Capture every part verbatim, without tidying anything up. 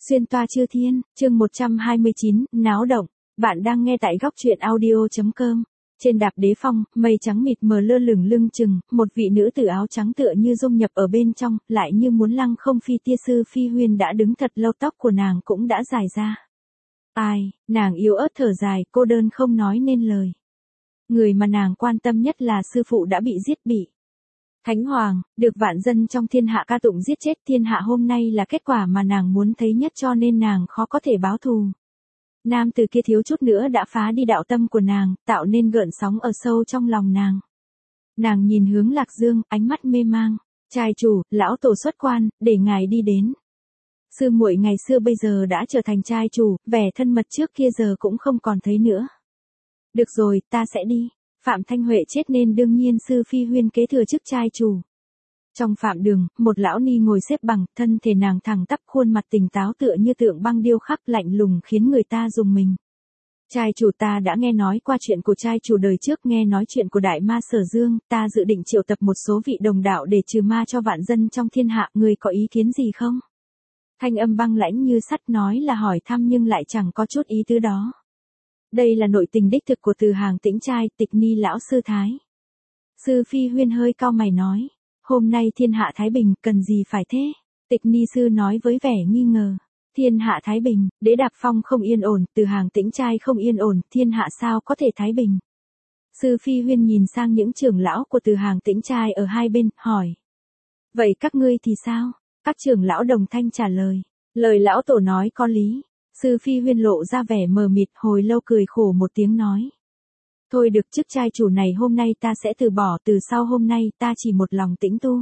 Xuyên toa chư thiên, chương một trăm hai mươi chín, náo động. Bạn đang nghe tại góc truyện audio chấm com. Trên đạp đế phong, mây trắng mịt mờ lơ lửng lưng chừng, một vị nữ tử áo trắng tựa như dung nhập ở bên trong, lại như muốn lăng không phi tia. Sư Phi Huyên đã đứng thật lâu, tóc của nàng cũng đã dài ra. Ai, nàng yếu ớt thở dài, cô đơn không nói nên lời. Người mà nàng quan tâm nhất là sư phụ đã bị giết bị. Thánh Hoàng, được vạn dân trong thiên hạ ca tụng giết chết. Thiên hạ hôm nay là kết quả mà nàng muốn thấy nhất, cho nên nàng khó có thể báo thù. Nam từ kia thiếu chút nữa đã phá đi đạo tâm của nàng, tạo nên gợn sóng ở sâu trong lòng nàng. Nàng nhìn hướng Lạc Dương, ánh mắt mê mang. Trai chủ, lão tổ xuất quan, để ngài đi đến. Sư muội ngày xưa bây giờ đã trở thành trai chủ, vẻ thân mật trước kia giờ cũng không còn thấy nữa. Được rồi, ta sẽ đi. Phạm Thanh Huệ chết nên đương nhiên Sư Phi Huyên kế thừa chức trai chủ. Trong phạm đường, một lão ni ngồi xếp bằng, thân thể nàng thẳng tắp, khuôn mặt tỉnh táo tựa như tượng băng điêu khắc, lạnh lùng khiến người ta rùng mình. Trai chủ, ta đã nghe nói qua chuyện của trai chủ đời trước, nghe nói chuyện của đại ma Sở Dương, ta dự định triệu tập một số vị đồng đạo để trừ ma cho vạn dân trong thiên hạ, người có ý kiến gì không? Thanh âm băng lãnh như sắt, nói là hỏi thăm nhưng lại chẳng có chút ý tứ đó. Đây là nội tình đích thực của Từ Hàng Tĩnh trai, Tịch Ni lão sư thái. Sư Phi Huyên hơi cau mày nói, hôm nay thiên hạ thái bình, cần gì phải thế? Tịch Ni sư nói với vẻ nghi ngờ. Thiên hạ thái bình, Đế Đạp Phong không yên ổn, Từ Hàng Tĩnh trai không yên ổn, thiên hạ sao có thể thái bình? Sư Phi Huyên nhìn sang những trưởng lão của Từ Hàng Tĩnh trai ở hai bên, hỏi. Vậy các ngươi thì sao? Các trưởng lão đồng thanh trả lời. Lời lão tổ nói có lý. Sư Phi Huyên lộ ra vẻ mờ mịt, hồi lâu cười khổ một tiếng nói. Thôi được, chức trai chủ này hôm nay ta sẽ từ bỏ, từ sau hôm nay ta chỉ một lòng tĩnh tu.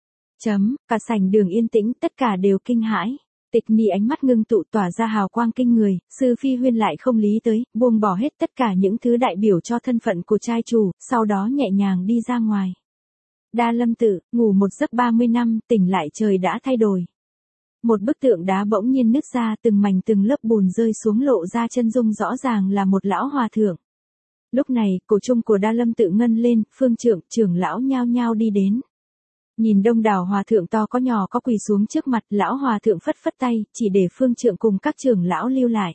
Chấm, cả sảnh đường yên tĩnh, tất cả đều kinh hãi. Tịch Ni ánh mắt ngưng tụ, tỏa ra hào quang kinh người. Sư Phi Huyên lại không lý tới, buông bỏ hết tất cả những thứ đại biểu cho thân phận của trai chủ, sau đó nhẹ nhàng đi ra ngoài. Đa Lâm Tự, ngủ một giấc ba mươi năm, tỉnh lại trời đã thay đổi. Một bức tượng đá bỗng nhiên nứt ra, từng mảnh từng lớp bùn rơi xuống, lộ ra chân dung rõ ràng là một lão hòa thượng. Lúc này, cổ trung của Đa Lâm Tự ngân lên, phương trưởng, trưởng lão nhao nhao đi đến. Nhìn đông đảo hòa thượng to có nhỏ có quỳ xuống trước mặt, lão hòa thượng phất phất tay, chỉ để phương trưởng cùng các trưởng lão lưu lại.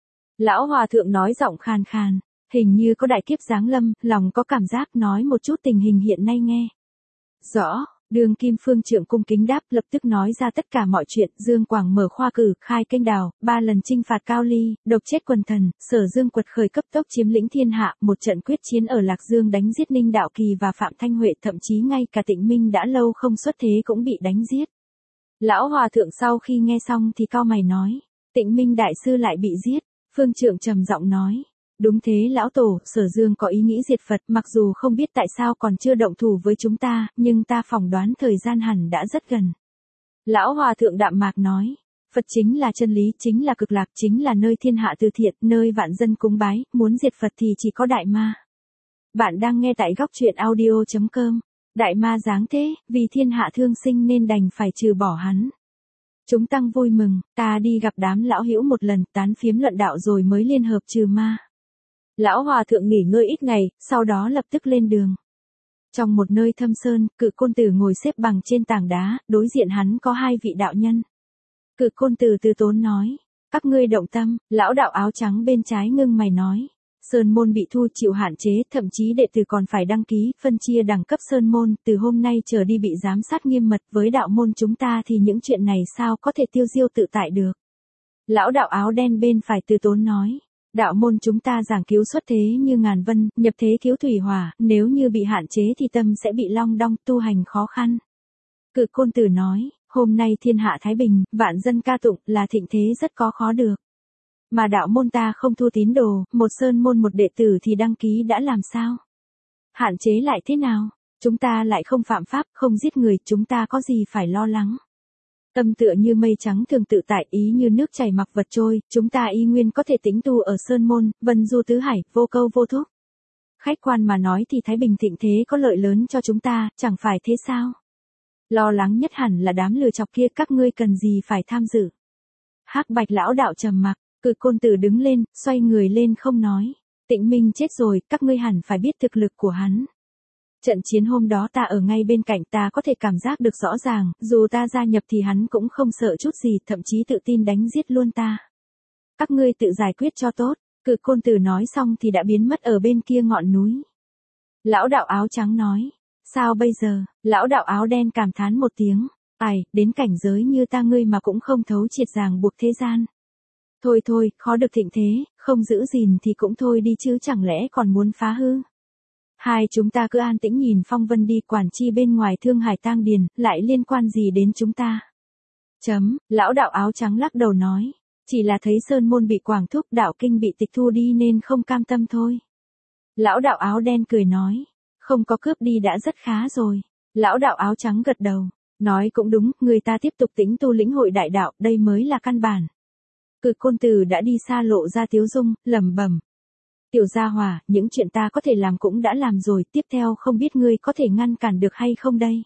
Lão hòa thượng nói giọng khàn khàn, hình như có đại kiếp giáng lâm, lòng có cảm giác, nói một chút tình hình hiện nay nghe. Rõ. Đường Kim phương trưởng cung kính đáp, lập tức nói ra tất cả mọi chuyện. Dương Quảng mở khoa cử, khai kênh đào, ba lần chinh phạt Cao Ly, độc chết quần thần, Sở Dương quật khởi cấp tốc chiếm lĩnh thiên hạ, một trận quyết chiến ở Lạc Dương đánh giết Ninh Đạo Kỳ và Phạm Thanh Huệ, thậm chí ngay cả Tịnh Minh đã lâu không xuất thế cũng bị đánh giết. Lão hòa thượng sau khi nghe xong thì cau mày nói, Tịnh Minh đại sư lại bị giết. Phương trưởng trầm giọng nói. Đúng thế lão tổ, Sở Dương có ý nghĩ diệt Phật, mặc dù không biết tại sao còn chưa động thủ với chúng ta, nhưng ta phỏng đoán thời gian hẳn đã rất gần. Lão hòa thượng đạm mạc nói, Phật chính là chân lý, chính là cực lạc, chính là nơi thiên hạ từ thiện, nơi vạn dân cúng bái, muốn diệt Phật thì chỉ có đại ma. Bạn đang nghe tại góc truyện audio chấm com. Đại ma giáng thế, vì thiên hạ thương sinh nên đành phải trừ bỏ hắn. Chúng tăng vui mừng, ta đi gặp đám lão hữu một lần, tán phiếm luận đạo rồi mới liên hợp trừ ma. Lão hòa thượng nghỉ ngơi ít ngày, sau đó lập tức lên đường. Trong một nơi thâm sơn, Cự Côn Tử ngồi xếp bằng trên tảng đá, đối diện hắn có hai vị đạo nhân. Cự Côn Tử từ tốn nói, các ngươi động tâm. Lão đạo áo trắng bên trái ngưng mày nói, sơn môn bị thu chịu hạn chế, thậm chí đệ tử còn phải đăng ký, phân chia đẳng cấp sơn môn, từ hôm nay trở đi bị giám sát nghiêm mật, với đạo môn chúng ta thì những chuyện này sao có thể tiêu diêu tự tại được. Lão đạo áo đen bên phải từ tốn nói, đạo môn chúng ta giảng cứu xuất thế như ngàn vân, nhập thế cứu thủy hỏa, nếu như bị hạn chế thì tâm sẽ bị long đong, tu hành khó khăn. Cự Côn Tử nói, hôm nay thiên hạ thái bình, vạn dân ca tụng, là thịnh thế rất có khó được. Mà đạo môn ta không thu tín đồ, một sơn môn một đệ tử thì đăng ký đã làm sao? Hạn chế lại thế nào? Chúng ta lại không phạm pháp, không giết người, chúng ta có gì phải lo lắng? Tâm tựa như mây trắng thường tự tại, ý như nước chảy mặc vật trôi, chúng ta y nguyên có thể tĩnh tu ở sơn môn, vân du tứ hải, vô câu vô thúc. Khách quan mà nói thì thái bình thịnh thế có lợi lớn cho chúng ta, chẳng phải thế sao? Lo lắng nhất hẳn là đám lừa chọc kia, các ngươi cần gì phải tham dự? Hắc Bạch lão đạo trầm mặc. Cự Côn Tử đứng lên, xoay người lên không nói. Tịnh Minh chết rồi, các ngươi hẳn phải biết thực lực của hắn. Trận chiến hôm đó ta ở ngay bên cạnh, ta có thể cảm giác được rõ ràng, dù ta gia nhập thì hắn cũng không sợ chút gì, thậm chí tự tin đánh giết luôn ta. Các ngươi tự giải quyết cho tốt. Cự Côn Tử nói xong thì đã biến mất ở bên kia ngọn núi. Lão đạo áo trắng nói, sao bây giờ? Lão đạo áo đen cảm thán một tiếng, ai, đến cảnh giới như ta ngươi mà cũng không thấu triệt ràng buộc thế gian. Thôi thôi, khó được thịnh thế, không giữ gìn thì cũng thôi đi chứ chẳng lẽ còn muốn phá hư. Hai chúng ta cứ an tĩnh nhìn phong vân đi, quản chi bên ngoài Thương Hải tang điền, lại liên quan gì đến chúng ta. Chấm, lão đạo áo trắng lắc đầu nói, chỉ là thấy sơn môn bị quảng thúc, đạo kinh bị tịch thu đi nên không cam tâm thôi. Lão đạo áo đen cười nói, không có cướp đi đã rất khá rồi. Lão đạo áo trắng gật đầu, nói cũng đúng, người ta tiếp tục tĩnh tu lĩnh hội đại đạo, đây mới là căn bản. Cự Côn Tử đã đi xa lộ ra tiếu dung, lẩm bẩm. Tiểu gia hỏa, những chuyện ta có thể làm cũng đã làm rồi, tiếp theo không biết ngươi có thể ngăn cản được hay không đây.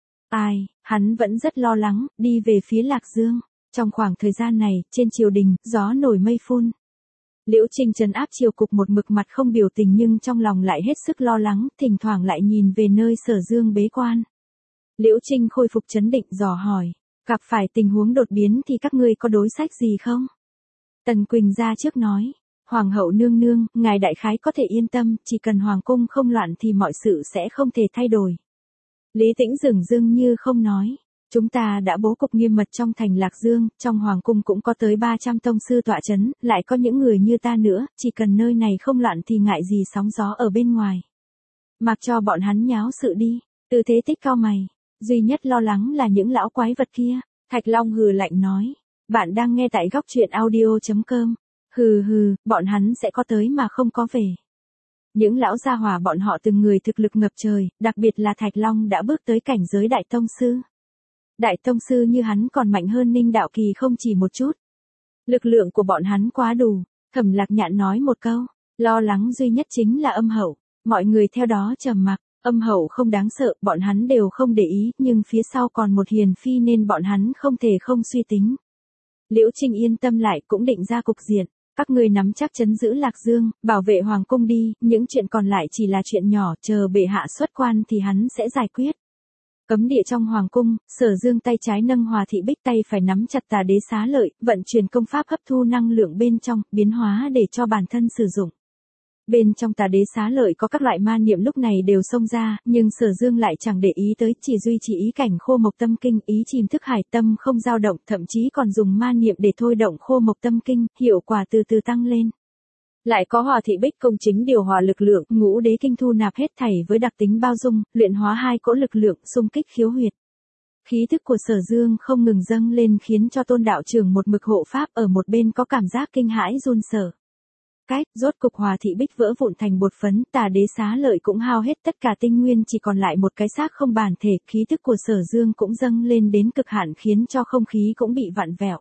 Ai, hắn vẫn rất lo lắng, đi về phía Lạc Dương. Trong khoảng thời gian này, trên triều đình, gió nổi mây phun. Liễu Trinh trấn áp triều cục một mực mặt không biểu tình nhưng trong lòng lại hết sức lo lắng, thỉnh thoảng lại nhìn về nơi Sở Dương bế quan. Liễu Trinh khôi phục trấn định dò hỏi, gặp phải tình huống đột biến thì các ngươi có đối sách gì không? Tần Quỳnh ra trước nói, Hoàng hậu nương nương, ngài đại khái có thể yên tâm, chỉ cần hoàng cung không loạn thì mọi sự sẽ không thể thay đổi. Lý Tĩnh dửng dưng như không nói. Chúng ta đã bố cục nghiêm mật trong thành Lạc Dương, trong hoàng cung cũng có tới ba trăm tông sư tọa chấn, lại có những người như ta nữa, chỉ cần nơi này không loạn thì ngại gì sóng gió ở bên ngoài. Mặc cho bọn hắn nháo sự đi. Tư Thế Tích cau mày, duy nhất lo lắng là những lão quái vật kia. Thạch Long hừ lạnh nói, bạn đang nghe tại góc truyện audio chấm com. Hừ hừ, bọn hắn sẽ có tới mà không có về. Những lão gia hỏa bọn họ từng người thực lực ngập trời, đặc biệt là Thạch Long đã bước tới cảnh giới đại tông sư. Đại tông sư như hắn còn mạnh hơn Ninh Đạo Kỳ không chỉ một chút. Lực lượng của bọn hắn quá đủ. Thẩm Lạc Nhạn nói một câu, lo lắng duy nhất chính là Âm Hậu. Mọi người theo đó trầm mặc. Âm Hậu không đáng sợ, bọn hắn đều không để ý, nhưng phía sau còn một hiền phi nên bọn hắn không thể không suy tính. Liễu Trinh yên tâm lại, cũng định ra cục diện. Các ngươi nắm chắc trấn giữ Lạc Dương, bảo vệ hoàng cung đi, những chuyện còn lại chỉ là chuyện nhỏ, chờ bệ hạ xuất quan thì hắn sẽ giải quyết. Cấm địa trong hoàng cung, Sở Dương tay trái nâng Hòa Thị Bích, tay phải nắm chặt Tà Đế Xá Lợi, vận chuyển công pháp hấp thu năng lượng bên trong, biến hóa để cho bản thân sử dụng. Bên trong Tà Đế Xá Lợi có các loại ma niệm lúc này đều xông ra, nhưng Sở Dương lại chẳng để ý tới, chỉ duy trì ý cảnh khô mộc tâm kinh, ý chìm thức hải, tâm không dao động, thậm chí còn dùng ma niệm để thôi động khô mộc tâm kinh, hiệu quả từ từ tăng lên. Lại có Hòa Thị Bích công chính điều hòa lực lượng, Ngũ Đế Kinh thu nạp hết thảy với đặc tính bao dung, luyện hóa hai cỗ lực lượng, xung kích khiếu huyệt. Khí thức của Sở Dương không ngừng dâng lên khiến cho Tôn đạo trưởng một mực hộ pháp ở một bên có cảm giác kinh hãi run sợ. Cách, rốt cục Hòa Thị Bích vỡ vụn thành bột phấn, Tà Đế Xá Lợi cũng hao hết tất cả tinh nguyên, chỉ còn lại một cái xác không bản thể, khí thức của Sở Dương cũng dâng lên đến cực hạn khiến cho không khí cũng bị vặn vẹo.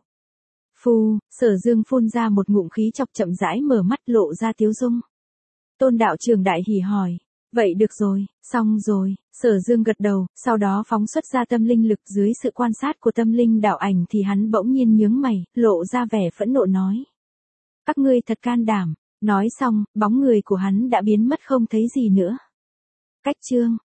Phu, Sở Dương phun ra một ngụm khí chọc, chậm rãi mở mắt lộ ra tiếu dung. Tôn đạo trưởng đại hỉ hỏi, vậy được rồi, xong rồi. Sở Dương gật đầu, sau đó phóng xuất ra tâm linh lực, dưới sự quan sát của tâm linh đạo ảnh thì hắn bỗng nhiên nhướng mày, lộ ra vẻ phẫn nộ nói. Các ngươi thật can đảm. Nói xong, bóng người của hắn đã biến mất không thấy gì nữa. Cách chương